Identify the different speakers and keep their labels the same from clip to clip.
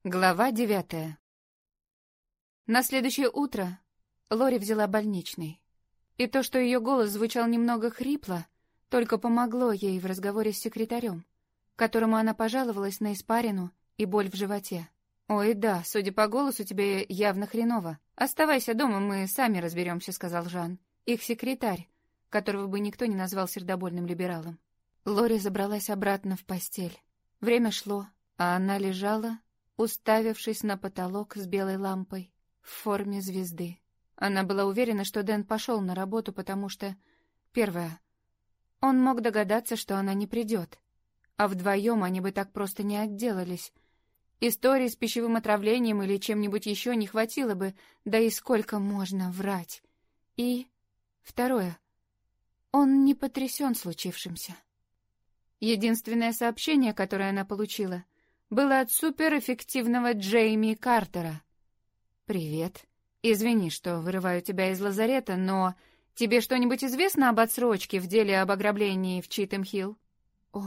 Speaker 1: Глава 9. На следующее утро Лори взяла больничный. И то, что ее голос звучал немного хрипло, только помогло ей в разговоре с секретарем, которому она пожаловалась на испарину и боль в животе. «Ой, да, судя по голосу, тебе явно хреново. Оставайся дома, мы сами разберемся», — сказал Жан, их секретарь, которого бы никто не назвал сердобольным либералом. Лори забралась обратно в постель. Время шло, а она лежала, уставившись на потолок с белой лампой в форме звезды. Она была уверена, что Дэн пошел на работу, потому что... Первое. Он мог догадаться, что она не придет. А вдвоем они бы так просто не отделались. Истории с пищевым отравлением или чем-нибудь еще не хватило бы, да и сколько можно врать. И... Второе. Он не потрясен случившимся. Единственное сообщение, которое она получила, было от суперэффективного Джейми Картера. «Привет. Извини, что вырываю тебя из лазарета, но тебе что-нибудь известно об отсрочке в деле об ограблении в Читем-Хилл?» «О,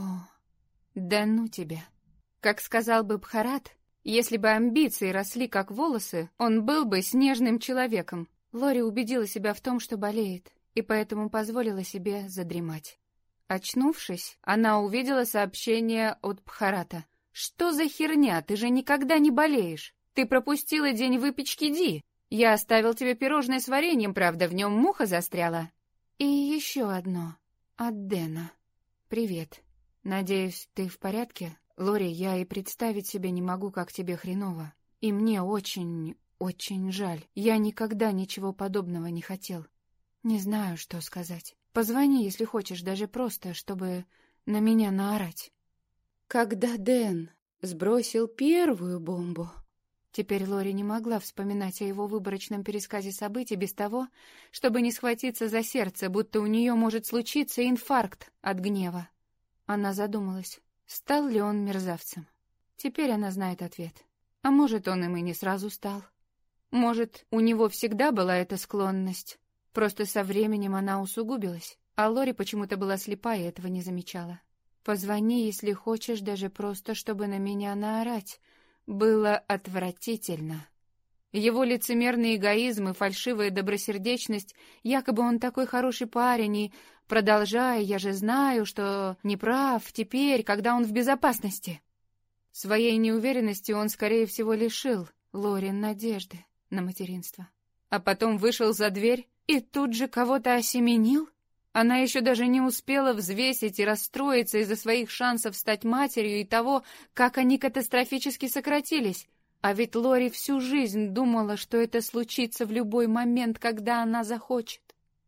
Speaker 1: да ну тебя». Как сказал бы Бхарат, если бы амбиции росли как волосы, он был бы снежным человеком. Лори убедила себя в том, что болеет, и поэтому позволила себе задремать. Очнувшись, она увидела сообщение от Бхарата. «Что за херня? Ты же никогда не болеешь. Ты пропустила день выпечки Ди. Я оставил тебе пирожное с вареньем, правда, в нем муха застряла». И еще одно. От Дэна. «Привет. Надеюсь, ты в порядке? Лори, я и представить себе не могу, как тебе хреново. И мне очень, очень жаль. Я никогда ничего подобного не хотел. Не знаю, что сказать. Позвони, если хочешь, даже просто, чтобы на меня наорать». Когда Дэн сбросил первую бомбу... Теперь Лори не могла вспоминать о его выборочном пересказе событий без того, чтобы не схватиться за сердце, будто у нее может случиться инфаркт от гнева. Она задумалась, стал ли он мерзавцем. Теперь она знает ответ. А может, он им и не сразу стал. Может, у него всегда была эта склонность. Просто со временем она усугубилась, а Лори почему-то была слепа и этого не замечала. «Позвони, если хочешь, даже просто, чтобы на меня наорать». Было отвратительно. Его лицемерный эгоизм и фальшивая добросердечность, якобы он такой хороший парень, и, продолжая, я же знаю, что не прав теперь, когда он в безопасности. Своей неуверенностью он, скорее всего, лишил Лори надежды на материнство. А потом вышел за дверь и тут же кого-то осеменил. Она еще даже не успела взвесить и расстроиться из-за своих шансов стать матерью и того, как они катастрофически сократились. А ведь Лори всю жизнь думала, что это случится в любой момент, когда она захочет.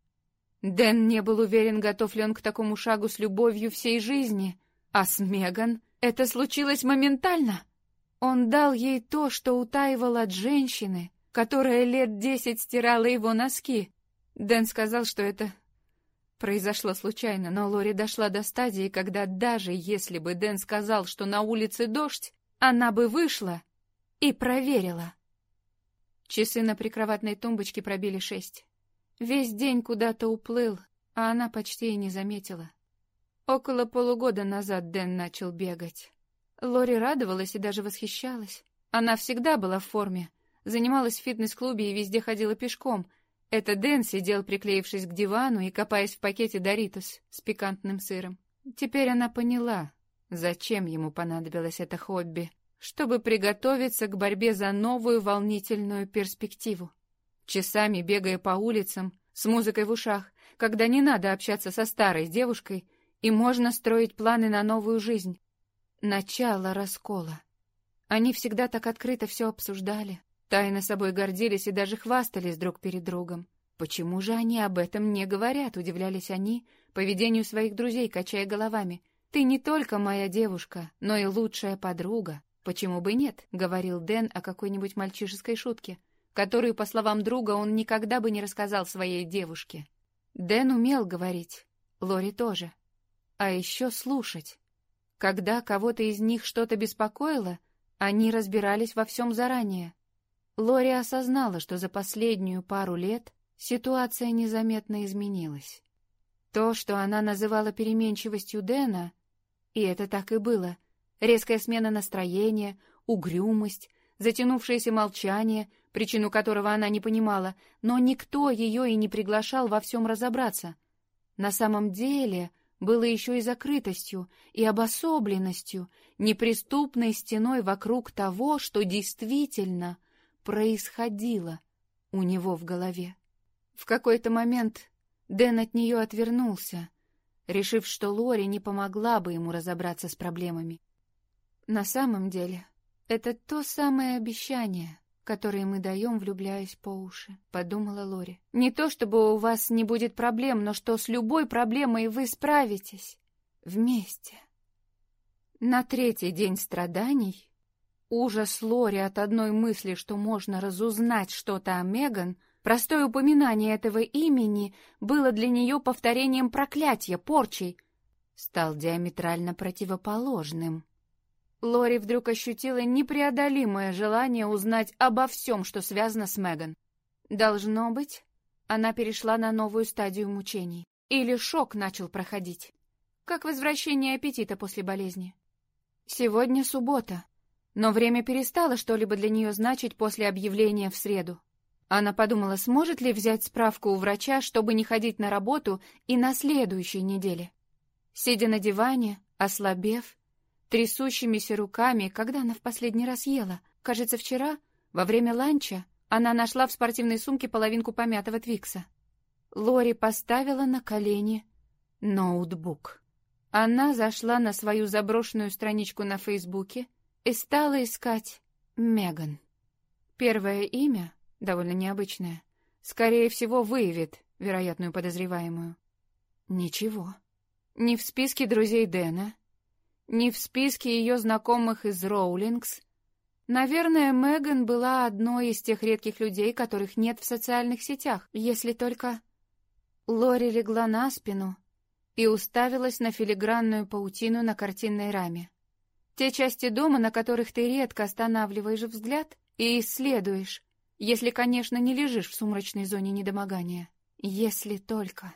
Speaker 1: Дэн не был уверен, готов ли он к такому шагу с любовью всей жизни. А с Меган это случилось моментально. Он дал ей то, что утаивал от женщины, которая лет 10 стирала его носки. Дэн сказал, что это... произошло случайно, но Лори дошла до стадии, когда даже если бы Дэн сказал, что на улице дождь, она бы вышла и проверила. Часы на прикроватной тумбочке пробили 6. Весь день куда-то уплыл, а она почти и не заметила. Около полугода назад Дэн начал бегать. Лори радовалась и даже восхищалась. Она всегда была в форме, занималась в фитнес-клубе и везде ходила пешком. Это Дэн сидел, приклеившись к дивану и копаясь в пакете Доритос с пикантным сыром. Теперь она поняла, зачем ему понадобилось это хобби, чтобы приготовиться к борьбе за новую волнительную перспективу. Часами бегая по улицам, с музыкой в ушах, когда не надо общаться со старой девушкой, и можно строить планы на новую жизнь. Начало раскола. Они всегда так открыто все обсуждали. Тайно собой гордились и даже хвастались друг перед другом. Почему же они об этом не говорят, удивлялись они, поведению своих друзей, качая головами. «Ты не только моя девушка, но и лучшая подруга. Почему бы нет?» — говорил Дэн о какой-нибудь мальчишеской шутке, которую, по словам друга, он никогда бы не рассказал своей девушке. Дэн умел говорить, Лори тоже. А еще слушать. Когда кого-то из них что-то беспокоило, они разбирались во всем заранее. Лори осознала, что за последнюю пару лет ситуация незаметно изменилась. То, что она называла переменчивостью Дэна, и это так и было, резкая смена настроения, угрюмость, затянувшееся молчание, причину которого она не понимала, но никто ее и не приглашал во всем разобраться. На самом деле было еще и закрытостью, и обособленностью, неприступной стеной вокруг того, что действительно происходило у него в голове. В какой-то момент Дэн от нее отвернулся, решив, что Лори не помогла бы ему разобраться с проблемами. На самом деле, это то самое обещание, которое мы даем, влюбляясь по уши, подумала Лори. Не то чтобы у вас не будет проблем, но что с любой проблемой вы справитесь вместе. На третий день страданий ужас Лори от одной мысли, что можно разузнать что-то о Меган, простое упоминание этого имени было для нее повторением проклятия, порчей, стал диаметрально противоположным. Лори вдруг ощутила непреодолимое желание узнать обо всем, что связано с Меган. Должно быть, она перешла на новую стадию мучений. Или шок начал проходить, как возвращение аппетита после болезни. Сегодня суббота, но время перестало что-либо для нее значить после объявления в среду. Она подумала, сможет ли взять справку у врача, чтобы не ходить на работу и на следующей неделе. Сидя на диване, ослабев, трясущимися руками, когда она в последний раз ела, кажется, вчера, во время ланча, она нашла в спортивной сумке половинку помятого Твикса. Лори поставила на колени ноутбук. Она зашла на свою заброшенную страничку на Фейсбуке и стала искать Меган. Первое имя, довольно необычное, скорее всего, выявит вероятную подозреваемую. Ничего. Ни в списке друзей Дэна, ни в списке ее знакомых из Роулингс. Наверное, Меган была одной из тех редких людей, которых нет в социальных сетях, если только... Лори легла на спину и уставилась на филигранную паутину на картинной раме. Те части дома, на которых ты редко останавливаешь взгляд и исследуешь, если, конечно, не лежишь в сумрачной зоне недомогания. Если только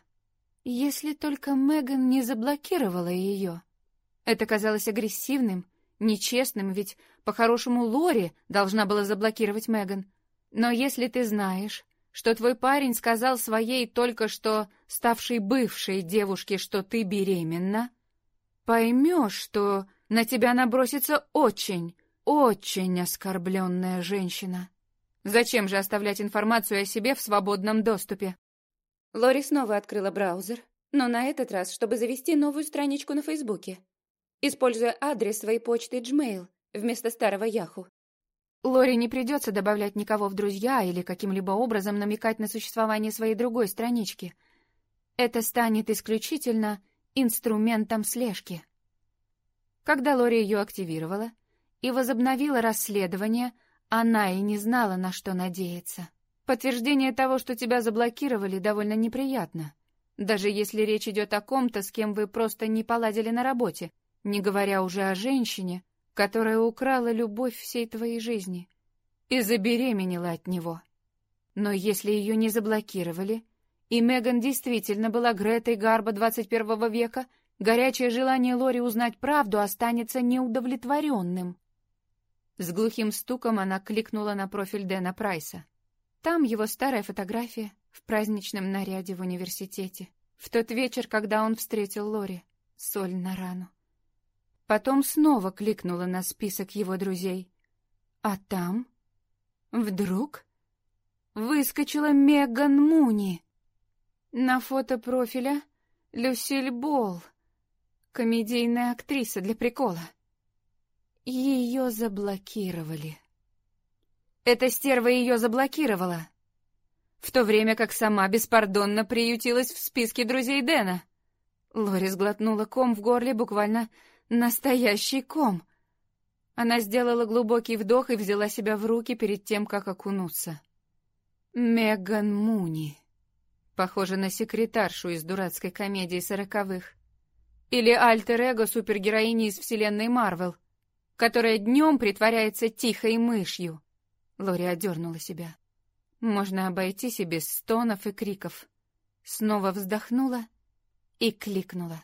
Speaker 1: Меган не заблокировала ее. Это казалось агрессивным, нечестным, ведь, по-хорошему, Лори должна была заблокировать Меган. Но если ты знаешь, что твой парень сказал своей только что ставшей бывшей девушке, что ты беременна, поймешь, что на тебя набросится очень, очень оскорбленная женщина. Зачем же оставлять информацию о себе в свободном доступе? Лори снова открыла браузер, но на этот раз, чтобы завести новую страничку на Фейсбуке, используя адрес своей почты Gmail вместо старого Yahoo. Лори не придется добавлять никого в друзья или каким-либо образом намекать на существование своей другой странички. Это станет исключительно инструментом слежки. Когда Лори ее активировала и возобновила расследование, она и не знала, на что надеяться. Подтверждение того, что тебя заблокировали, довольно неприятно, даже если речь идет о ком-то, с кем вы просто не поладили на работе, не говоря уже о женщине, которая украла любовь всей твоей жизни и забеременела от него. Но если ее не заблокировали, и Меган действительно была Гретой Гарбо 21 века, горячее желание Лори узнать правду останется неудовлетворенным. С глухим стуком она кликнула на профиль Дэна Прайса. Там его старая фотография в праздничном наряде в университете, в тот вечер, когда он встретил Лори, соль на рану. Потом снова кликнула на список его друзей. А там вдруг выскочила Меган Муни. На фото профиля Люсиль Болл, комедийная актриса для прикола. Ее заблокировали. Эта стерва ее заблокировала, в то время как сама беспардонно приютилась в списке друзей Дэна. Лори сглотнула ком в горле, буквально настоящий ком. Она сделала глубокий вдох и взяла себя в руки перед тем, как окунуться. Меган Муни. Похожа на секретаршу из дурацкой комедии 40-х. Или альтер-эго супергероини из вселенной Марвел, которая днем притворяется тихой мышью. Лори одернула себя. Можно обойтись и без стонов и криков. Снова вздохнула и кликнула.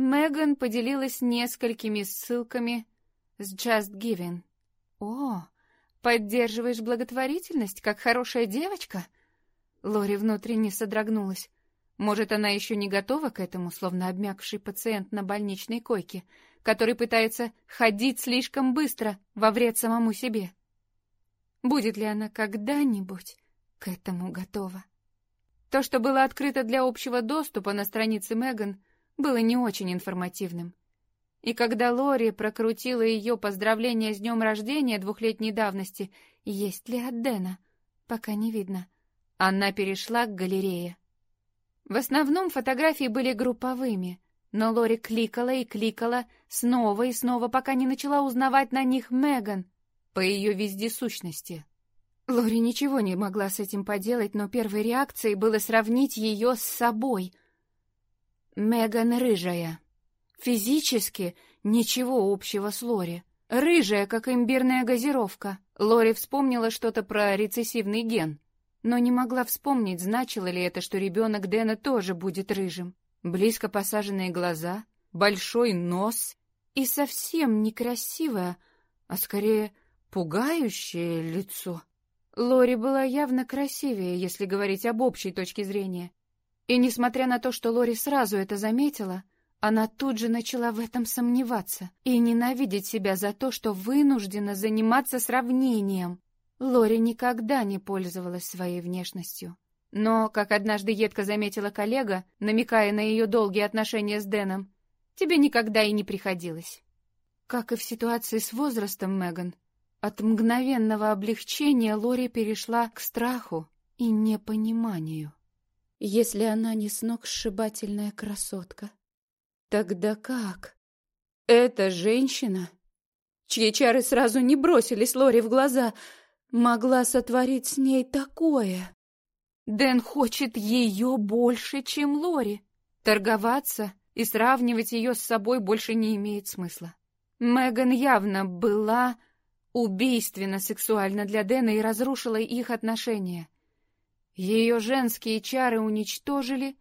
Speaker 1: Меган поделилась несколькими ссылками с Just Giving. О, поддерживаешь благотворительность, как хорошая девочка?» Лори внутренне содрогнулась. Может, она еще не готова к этому, словно обмякший пациент на больничной койке, который пытается ходить слишком быстро во вред самому себе. Будет ли она когда-нибудь к этому готова? То, что было открыто для общего доступа на странице Меган, было не очень информативным. И когда Лори прокрутила ее поздравления с днем рождения 2-летней давности, есть ли от Дэна, пока не видно, она перешла к галерее. В основном фотографии были групповыми, но Лори кликала и кликала снова и снова, пока не начала узнавать на них Меган по ее вездесущности. Лори ничего не могла с этим поделать, но первой реакцией было сравнить ее с собой. Меган рыжая. Физически ничего общего с Лори. Рыжая, как имбирная газировка. Лори вспомнила что-то про рецессивный ген, но не могла вспомнить, значило ли это, что ребенок Дэна тоже будет рыжим. Близко посаженные глаза, большой нос и совсем некрасивое, а скорее пугающее лицо. Лори была явно красивее, если говорить об общей точке зрения. И несмотря на то, что Лори сразу это заметила, она тут же начала в этом сомневаться и ненавидеть себя за то, что вынуждена заниматься сравнением. Лори никогда не пользовалась своей внешностью. Но, как однажды едко заметила коллега, намекая на ее долгие отношения с Дэном, тебе никогда и не приходилось. Как и в ситуации с возрастом Меган, от мгновенного облегчения Лори перешла к страху и непониманию. Если она не сногсшибательная красотка, тогда как? Эта женщина, чьи чары сразу не бросились Лори в глаза, могла сотворить с ней такое. Дэн хочет ее больше, чем Лори. Торговаться и сравнивать ее с собой больше не имеет смысла. Меган явно была убийственно сексуальна для Дэна и разрушила их отношения. Ее женские чары уничтожили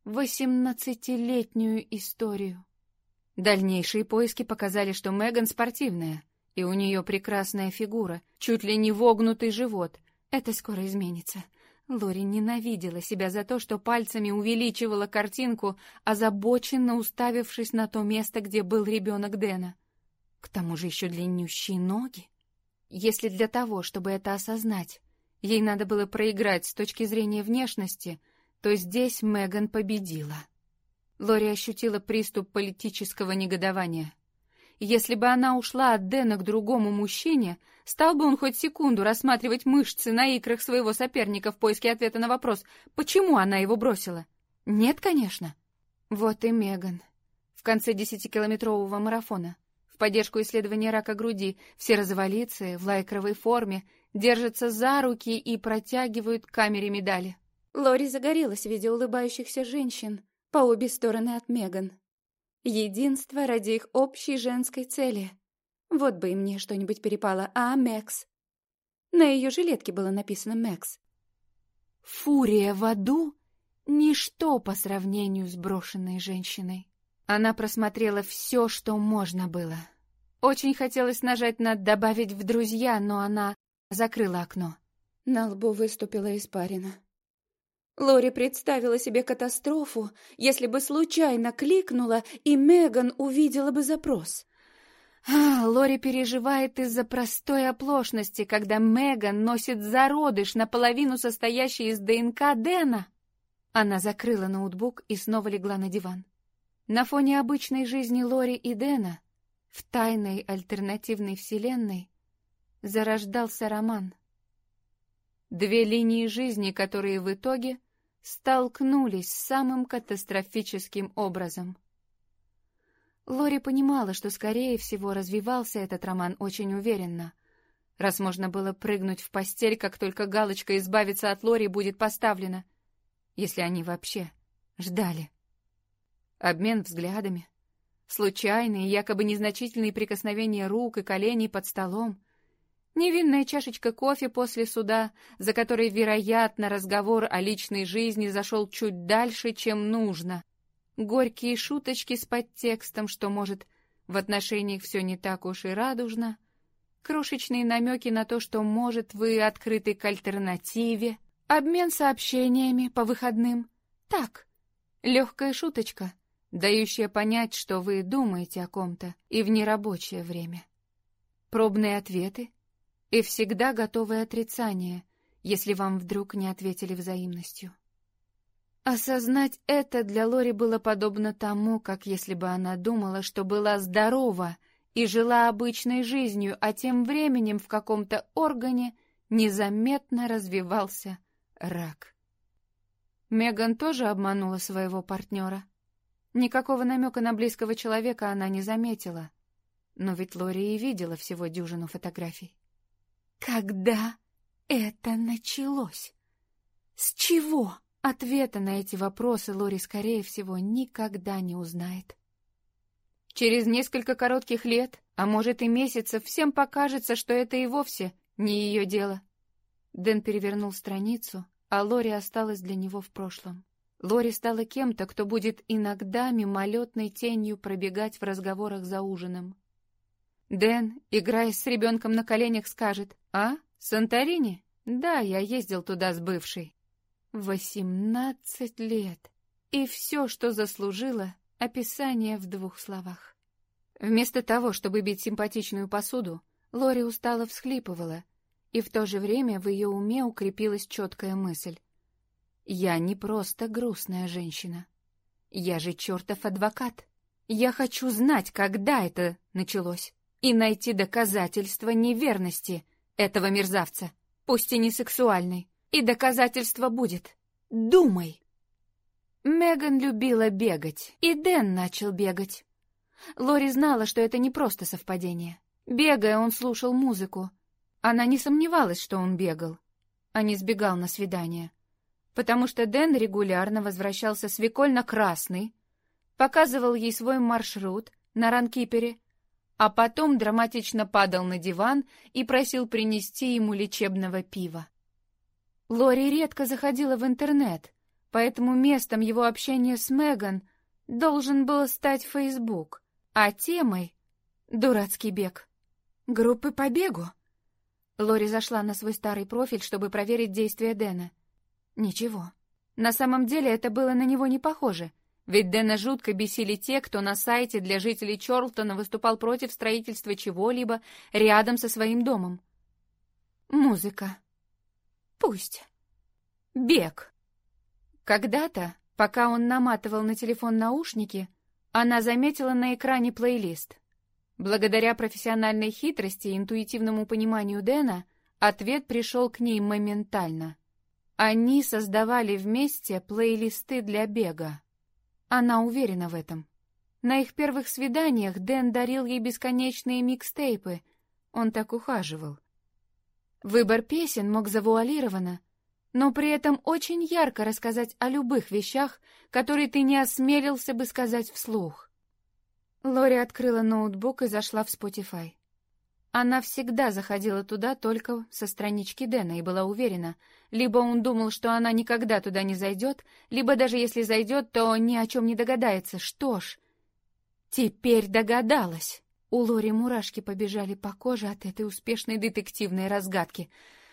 Speaker 1: 18-летнюю историю. Дальнейшие поиски показали, что Меган спортивная, и у нее прекрасная фигура, чуть ли не вогнутый живот. Это скоро изменится. Лори ненавидела себя за то, что пальцами увеличивала картинку, озабоченно уставившись на то место, где был ребенок Дэна. К тому же еще длиннющие ноги. Если для того, чтобы это осознать, ей надо было проиграть с точки зрения внешности, то здесь Меган победила. Лори ощутила приступ политического негодования. Если бы она ушла от Дэна к другому мужчине, стал бы он хоть секунду рассматривать мышцы на икрах своего соперника в поиске ответа на вопрос, почему она его бросила? Нет, конечно. Вот и Меган. В конце 10-километрового марафона, в поддержку исследования рака груди, все розоволицые, в лайкровой форме, держатся за руки и протягивают к камере медали. Лори загорелась, видя улыбающихся женщин по обе стороны от Меган. Единство ради их общей женской цели. Вот бы и мне что-нибудь перепало, а Мэкс? На ее жилетке было написано «Мэкс». Фурия в аду — ничто по сравнению с брошенной женщиной. Она просмотрела все, что можно было. Очень хотелось нажать на «добавить в друзья», но она закрыла окно. На лбу выступила испарина. Лори представила себе катастрофу, если бы случайно кликнула, и Меган увидела бы запрос. Лори переживает из-за простой оплошности, когда Меган носит зародыш, наполовину состоящий из ДНК Дэна. Она закрыла ноутбук и снова легла на диван. На фоне обычной жизни Лори и Дэна, в тайной альтернативной вселенной, зарождался роман. Две линии жизни, которые в итоге столкнулись самым катастрофическим образом. Лори понимала, что, скорее всего, развивался этот роман очень уверенно, раз можно было прыгнуть в постель, как только галочка «Избавиться от Лори» будет поставлена, если они вообще ждали. Обмен взглядами, случайные, якобы незначительные прикосновения рук и коленей под столом, невинная чашечка кофе после суда, за которой, вероятно, разговор о личной жизни зашел чуть дальше, чем нужно. Горькие шуточки с подтекстом, что, может, в отношениях все не так уж и радужно. крошечные намеки на то, что, может, вы открыты к альтернативе, обмен сообщениями по выходным. Так, легкая шуточка, дающая понять, что вы думаете о ком-то и в нерабочее время. Пробные ответы и всегда готовое отрицание, если вам вдруг не ответили взаимностью. Осознать это для Лори было подобно тому, как если бы она думала, что была здорова и жила обычной жизнью, а тем временем в каком-то органе незаметно развивался рак. Меган тоже обманула своего партнера. Никакого намека на близкого человека она не заметила, но ведь Лори и видела всего дюжину фотографий. Когда это началось? С чего? Ответа на эти вопросы Лори, скорее всего, никогда не узнает. Через несколько коротких лет, а может и месяцев, всем покажется, что это и вовсе не ее дело. Дэн перевернул страницу, а Лори осталась для него в прошлом. Лори стала кем-то, кто будет иногда мимолетной тенью пробегать в разговорах за ужином. Дэн, играя с ребенком на коленях, скажет: «А, Санторини? Да, я ездил туда с бывшей». 18 лет. И все, что заслужило, описание в 2 словах. Вместо того, чтобы бить симпатичную посуду, Лори устало всхлипывала, и в то же время в ее уме укрепилась четкая мысль. «Я не просто грустная женщина. Я же чертов адвокат. Я хочу знать, когда это началось, и найти доказательства неверности этого мерзавца, пусть и не сексуальной. И доказательство будет. Думай!» Меган любила бегать, и Дэн начал бегать. Лори знала, что это не просто совпадение. Бегая, он слушал музыку. Она не сомневалась, что он бегал, а не сбегал на свидание. Потому что Дэн регулярно возвращался свекольно-красный, показывал ей свой маршрут на ранкипере, а потом драматично падал на диван и просил принести ему лечебного пива. Лори редко заходила в интернет, поэтому местом его общения с Меган должен был стать Фейсбук, а темой — дурацкий бег. Группы по бегу? Лори зашла на свой старый профиль, чтобы проверить действия Дэна. Ничего. На самом деле это было на него не похоже, ведь Дэна жутко бесили те, кто на сайте для жителей Чорлтона выступал против строительства чего-либо рядом со своим домом. Музыка. Пусть. Бег. Когда-то, пока он наматывал на телефон наушники, она заметила на экране плейлист. Благодаря профессиональной хитрости и интуитивному пониманию Дэна, ответ пришел к ней моментально. Они создавали вместе плейлисты для бега. Она уверена в этом. На их первых свиданиях Дэн дарил ей бесконечные микстейпы. Он так ухаживал. Выбор песен мог завуалированно, но при этом очень ярко рассказать о любых вещах, которые ты не осмелился бы сказать вслух. Лори открыла ноутбук и зашла в Spotify. Она всегда заходила туда только со странички Дэна и была уверена, либо он думал, что она никогда туда не зайдет, либо даже если зайдет, то ни о чем не догадается. Что ж, теперь догадалась. У Лори мурашки побежали по коже от этой успешной детективной разгадки.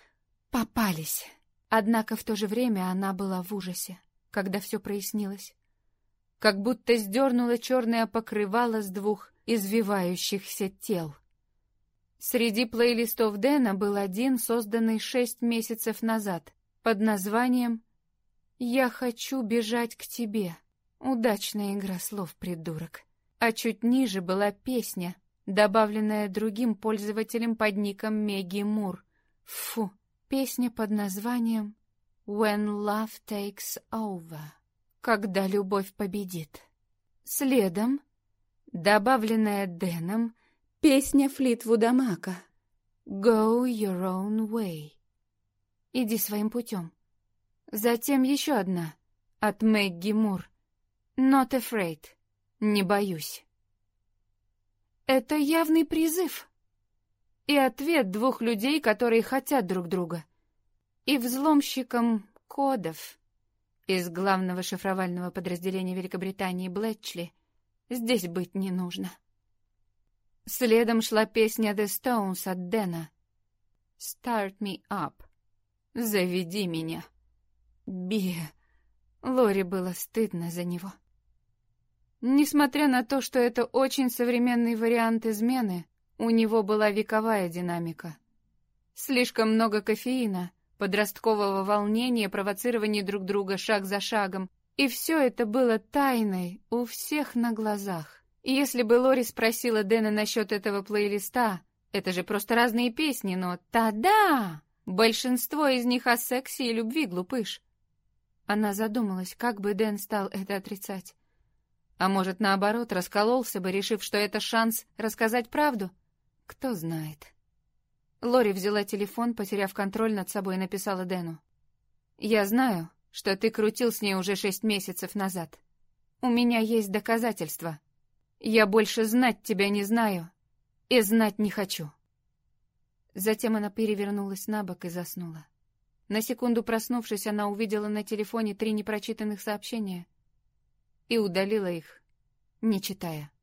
Speaker 1: Попались. Однако в то же время она была в ужасе, когда все прояснилось. Как будто сдернула черное покрывало с 2 извивающихся тел. Среди плейлистов Дэна был один, созданный 6 месяцев назад, под названием «Я хочу бежать к тебе». Удачная игра слов, придурок. А чуть ниже была песня, добавленная другим пользователем под ником Мегги Мур. Фу, песня под названием «When Love Takes Over», «Когда любовь победит». Следом, добавленная Дэном, песня Флитвуда Мака «Go Your Own Way», «Иди своим путем». Затем еще одна от Мэгги Мур «Not Afraid», «Не боюсь». Это явный призыв и ответ 2 людей, которые хотят друг друга, и взломщикам кодов из главного шифровального подразделения Великобритании Блетчли здесь быть не нужно. Следом шла песня The Stones от Дэна. «Start me up». «Заведи меня». Би. Лори было стыдно за него. Несмотря на то, что это очень современный вариант измены, у него была вековая динамика. Слишком много кофеина, подросткового волнения, провоцирования друг друга шаг за шагом. И все это было тайной у всех на глазах. И если бы Лори спросила Дэна насчет этого плейлиста, это же просто разные песни, но та-да! Большинство из них о сексе и любви, глупыш. Она задумалась, как бы Дэн стал это отрицать. А может, наоборот, раскололся бы, решив, что это шанс рассказать правду? Кто знает. Лори взяла телефон, потеряв контроль над собой, и написала Дэну. «Я знаю, что ты крутил с ней уже 6 месяцев назад. У меня есть доказательства. Я больше знать тебя не знаю и знать не хочу». Затем она перевернулась на бок и заснула. На секунду проснувшись, она увидела на телефоне 3 непрочитанных сообщения и удалила их, не читая.